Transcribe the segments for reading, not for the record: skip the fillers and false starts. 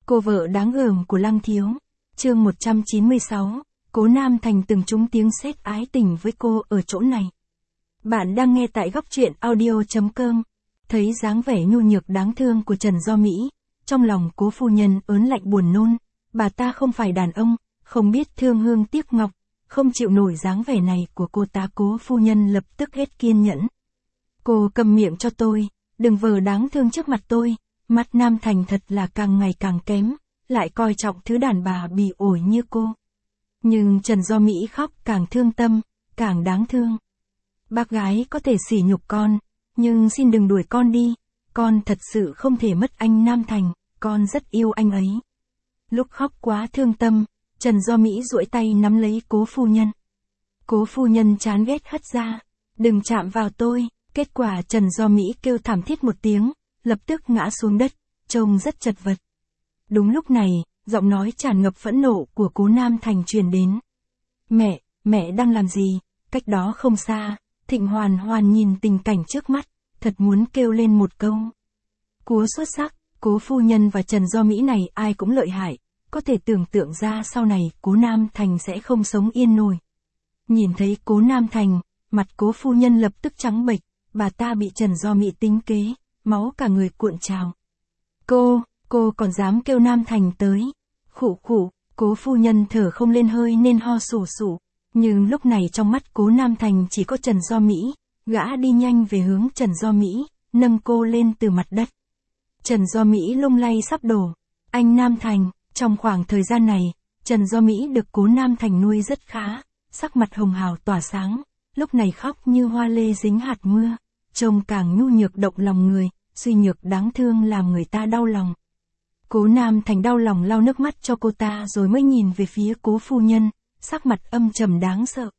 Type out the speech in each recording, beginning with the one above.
Cô vợ đáng gờm của Lăng Thiếu. Chương 196, Cố Nam Thành từng trúng tiếng sét ái tình với cô ở chỗ này. Bạn đang nghe tại góc truyện audio.com. Thấy dáng vẻ nhu nhược đáng thương của Trần Do Mỹ, trong lòng Cố phu nhân ớn lạnh buồn nôn. Bà ta không phải đàn ông, không biết thương hương tiếc ngọc, không chịu nổi dáng vẻ này của cô ta. Cố phu nhân lập tức hết kiên nhẫn. Cô cầm miệng cho tôi, đừng vờ đáng thương trước mặt tôi. Mắt Nam Thành thật là càng ngày càng kém, lại coi trọng thứ đàn bà bỉ ổi như cô. Nhưng Trần Do Mỹ khóc càng thương tâm, càng đáng thương. Bác gái có thể sỉ nhục con, nhưng xin đừng đuổi con đi, con thật sự không thể mất anh Nam Thành, con rất yêu anh ấy. Lúc khóc quá thương tâm, Trần Do Mỹ duỗi tay nắm lấy Cố phu nhân. Cố phu nhân chán ghét hất ra, đừng chạm vào tôi. Kết quả Trần Do Mỹ kêu thảm thiết một tiếng, lập tức ngã xuống đất, trông rất chật vật. Đúng lúc này, giọng nói tràn ngập phẫn nộ của Cố Nam Thành truyền đến. Mẹ đang làm gì? Cách đó không xa, Thịnh Hoàn Hoàn nhìn tình cảnh trước mắt, thật muốn kêu lên một câu. Cố xuất sắc, Cố phu nhân và Trần Do Mỹ này ai cũng lợi hại, có thể tưởng tượng ra sau này Cố Nam Thành sẽ không sống yên nổi. Nhìn thấy Cố Nam Thành, mặt Cố phu nhân lập tức trắng bệch, bà ta bị Trần Do Mỹ tính kế, máu cả người cuộn trào. Cô còn dám kêu Nam Thành tới. Khụ, Cố phu nhân thở không lên hơi nên ho sù sụ. Nhưng lúc này trong mắt Cố Nam Thành chỉ có Trần Do Mỹ, gã đi nhanh về hướng Trần Do Mỹ, nâng cô lên từ mặt đất. Trần Do Mỹ lung lay sắp đổ. Anh Nam Thành, trong khoảng thời gian này, Trần Do Mỹ được Cố Nam Thành nuôi rất khá, sắc mặt hồng hào tỏa sáng, lúc này khóc như hoa lê dính hạt mưa, trông càng nhu nhược động lòng người, suy nhược đáng thương làm người ta đau lòng. Cố Nam Thành đau lòng lau nước mắt cho cô ta rồi mới nhìn về phía Cố phu nhân, sắc mặt âm trầm đáng sợ.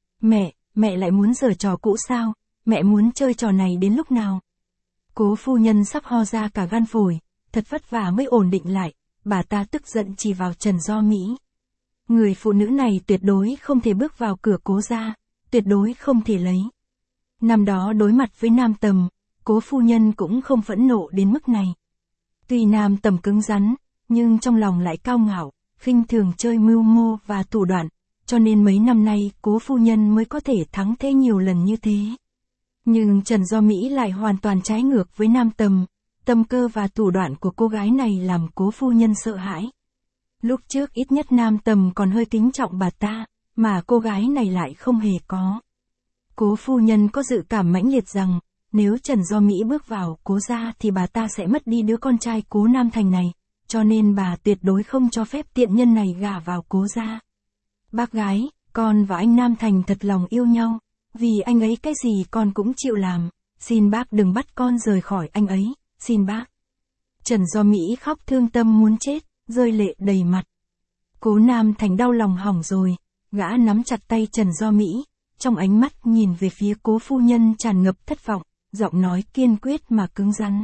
Mẹ lại muốn giở trò cũ sao? Mẹ muốn chơi trò này đến lúc nào? Cố phu nhân sắp ho ra cả gan phổi, thật vất vả mới ổn định lại, bà ta tức giận chỉ vào Trần Do Mỹ. Người phụ nữ này tuyệt đối không thể bước vào cửa Cố gia, tuyệt đối không thể lấy. Năm đó đối mặt với Nam Tầm, Cố phu nhân cũng không phẫn nộ đến mức này. Tuy Nam Tầm cứng rắn, nhưng trong lòng lại cao ngạo, khinh thường chơi mưu mô và thủ đoạn, cho nên mấy năm nay Cố phu nhân mới có thể thắng thế nhiều lần như thế. Nhưng Trần Do Mỹ lại hoàn toàn trái ngược với Nam Tầm, tâm cơ và thủ đoạn của cô gái này làm Cố phu nhân sợ hãi. Lúc trước ít nhất Nam Tầm còn hơi kính trọng bà ta, mà cô gái này lại không hề có. Cố phu nhân có dự cảm mãnh liệt rằng, nếu Trần Do Mỹ bước vào Cố gia thì bà ta sẽ mất đi đứa con trai Cố Nam Thành này, cho nên bà tuyệt đối không cho phép tiện nhân này gả vào Cố gia. Bác gái, con và anh Nam Thành thật lòng yêu nhau, vì anh ấy cái gì con cũng chịu làm, xin bác đừng bắt con rời khỏi anh ấy, xin bác. Trần Do Mỹ khóc thương tâm muốn chết, rơi lệ đầy mặt. Cố Nam Thành đau lòng hỏng rồi, gã nắm chặt tay Trần Do Mỹ, trong ánh mắt nhìn về phía Cố phu nhân tràn ngập thất vọng, giọng nói kiên quyết mà cứng rắn.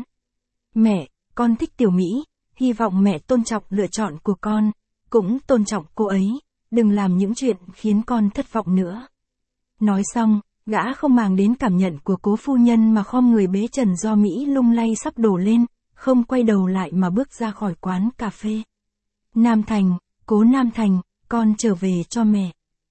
Mẹ, con thích Tiểu Mỹ, hy vọng mẹ tôn trọng lựa chọn của con, cũng tôn trọng cô ấy, đừng làm những chuyện khiến con thất vọng nữa. Nói xong, gã không màng đến cảm nhận của Cố phu nhân mà khom người bế Trần Do Mỹ lung lay sắp đổ lên, không quay đầu lại mà bước ra khỏi quán cà phê. Nam Thành, Cố Nam Thành, con trở về cho mẹ.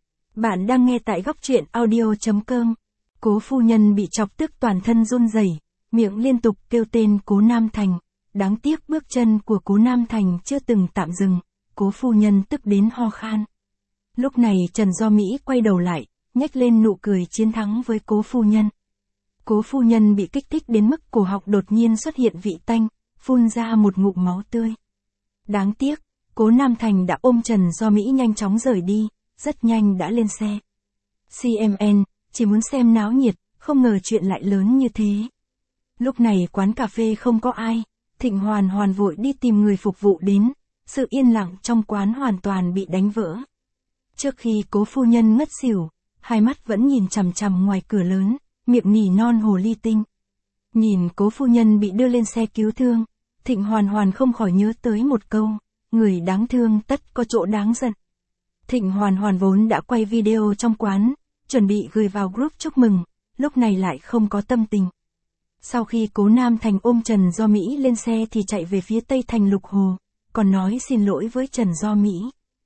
Bạn đang nghe tại góc truyện audio.com. Cố phu nhân bị chọc tức toàn thân run rẩy, miệng liên tục kêu tên Cố Nam Thành. Đáng tiếc bước chân của Cố Nam Thành chưa từng tạm dừng, Cố phu nhân tức đến ho khan. Lúc này Trần Do Mỹ quay đầu lại, nhếch lên nụ cười chiến thắng với Cố phu nhân. Cố phu nhân bị kích thích đến mức cổ họng đột nhiên xuất hiện vị tanh, phun ra một ngụm máu tươi. Đáng tiếc, Cố Nam Thành đã ôm Trần Do Mỹ nhanh chóng rời đi, rất nhanh đã lên xe. CMN, chỉ muốn xem náo nhiệt, không ngờ chuyện lại lớn như thế. Lúc này quán cà phê không có ai, Thịnh Hoàn Hoàn vội đi tìm người phục vụ đến, sự yên lặng trong quán hoàn toàn bị đánh vỡ. Trước khi Cố phu nhân ngất xỉu, hai mắt vẫn nhìn chằm chằm ngoài cửa lớn, miệng nỉ non hồ ly tinh. Nhìn Cố phu nhân bị đưa lên xe cứu thương, Thịnh Hoàn Hoàn không khỏi nhớ tới một câu, người đáng thương tất có chỗ đáng giận. Thịnh Hoàn Hoàn vốn đã quay video trong quán, chuẩn bị gửi vào group chúc mừng, lúc này lại không có tâm tình. Sau khi Cố Nam Thành ôm Trần Do Mỹ lên xe thì chạy về phía Tây Thành Lục Hồ, còn nói xin lỗi với Trần Do Mỹ.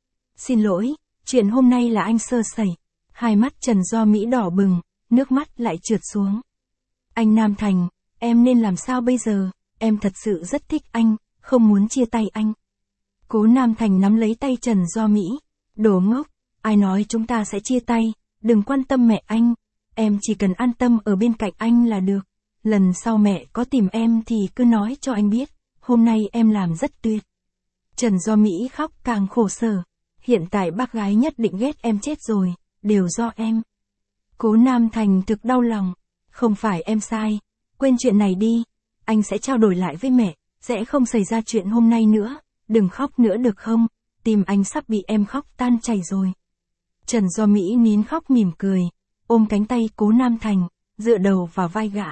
Xin lỗi, chuyện hôm nay là anh sơ sẩy. Hai mắt Trần Do Mỹ đỏ bừng, nước mắt lại trượt xuống. Anh Nam Thành, em nên làm sao bây giờ, em thật sự rất thích anh, không muốn chia tay anh. Cố Nam Thành nắm lấy tay Trần Do Mỹ. Đồ ngốc, ai nói chúng ta sẽ chia tay, đừng quan tâm mẹ anh, em chỉ cần an tâm ở bên cạnh anh là được. Lần sau mẹ có tìm em thì cứ nói cho anh biết, hôm nay em làm rất tuyệt. Trần Do Mỹ khóc càng khổ sở. Hiện tại bác gái nhất định ghét em chết rồi, đều do em. Cố Nam Thành thực đau lòng. Không phải em sai, quên chuyện này đi, anh sẽ trao đổi lại với mẹ, sẽ không xảy ra chuyện hôm nay nữa, đừng khóc nữa được không, tim anh sắp bị em khóc tan chảy rồi. Trần Do Mỹ nín khóc mỉm cười, ôm cánh tay Cố Nam Thành, dựa đầu vào vai gã.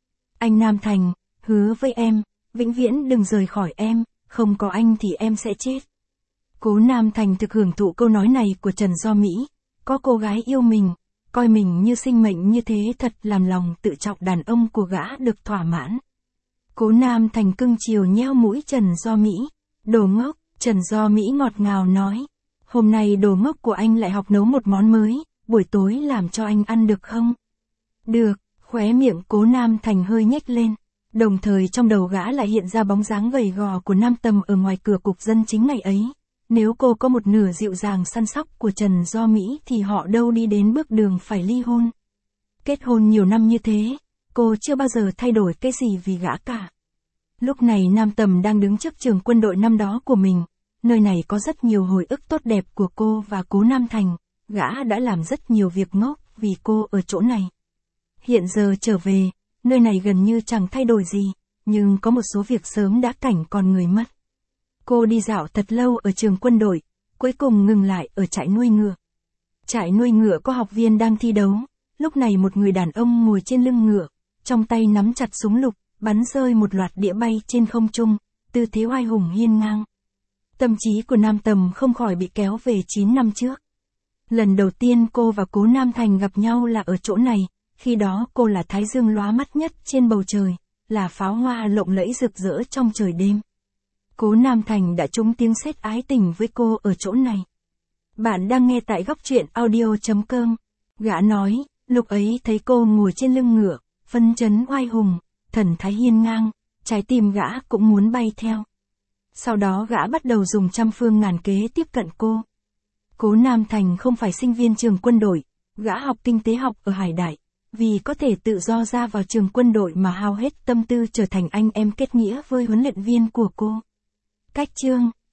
Anh Nam Thành, hứa với em, vĩnh viễn đừng rời khỏi em, không có anh thì em sẽ chết. Cố Nam Thành thực hưởng thụ câu nói này của Trần Do Mỹ, có cô gái yêu mình, coi mình như sinh mệnh như thế thật làm lòng tự trọng đàn ông của gã được thỏa mãn. Cố Nam Thành cưng chiều nheo mũi Trần Do Mỹ. Đồ ngốc, Trần Do Mỹ ngọt ngào nói. Hôm nay đồ ngốc của anh lại học nấu một món mới, buổi tối làm cho anh ăn được không? Được, khóe miệng Cố Nam Thành hơi nhếch lên. Đồng thời trong đầu gã lại hiện ra bóng dáng gầy gò của Nam Tầm ở ngoài cửa cục dân chính ngày ấy. Nếu cô có một nửa dịu dàng săn sóc của Trần Do Mỹ thì họ đâu đi đến bước đường phải ly hôn. Kết hôn nhiều năm như thế, cô chưa bao giờ thay đổi cái gì vì gã cả. Lúc này Nam Tầm đang đứng trước trường quân đội năm đó của mình, nơi này có rất nhiều hồi ức tốt đẹp của cô và Cố Nam Thành, gã đã làm rất nhiều việc ngốc vì cô ở chỗ này. Hiện giờ trở về, nơi này gần như chẳng thay đổi gì, nhưng có một số việc sớm đã cảnh còn người mất. Cô đi dạo thật lâu ở trường quân đội, cuối cùng ngừng lại ở trại nuôi ngựa. Trại nuôi ngựa có học viên đang thi đấu, lúc này một người đàn ông ngồi trên lưng ngựa, trong tay nắm chặt súng lục, bắn rơi một loạt đĩa bay trên không trung, tư thế oai hùng hiên ngang. Tâm trí của Nam Tầm không khỏi bị kéo về 9 năm trước. Lần đầu tiên cô và Cố Nam Thành gặp nhau là ở chỗ này, khi đó cô là thái dương lóa mắt nhất trên bầu trời, là pháo hoa lộng lẫy rực rỡ trong trời đêm. Cố Nam Thành đã trúng tiếng sét ái tình với cô ở chỗ này. Bạn đang nghe tại góc truyện audio.com. Gã nói, lúc ấy thấy cô ngồi trên lưng ngựa, phân chấn oai hùng, thần thái hiên ngang, trái tim gã cũng muốn bay theo. Sau đó gã bắt đầu dùng trăm phương ngàn kế tiếp cận cô. Cố Nam Thành không phải sinh viên trường quân đội, gã học kinh tế học ở Hải Đại, vì có thể tự do ra vào trường quân đội mà hao hết tâm tư trở thành anh em kết nghĩa với huấn luyện viên của cô. Cách chương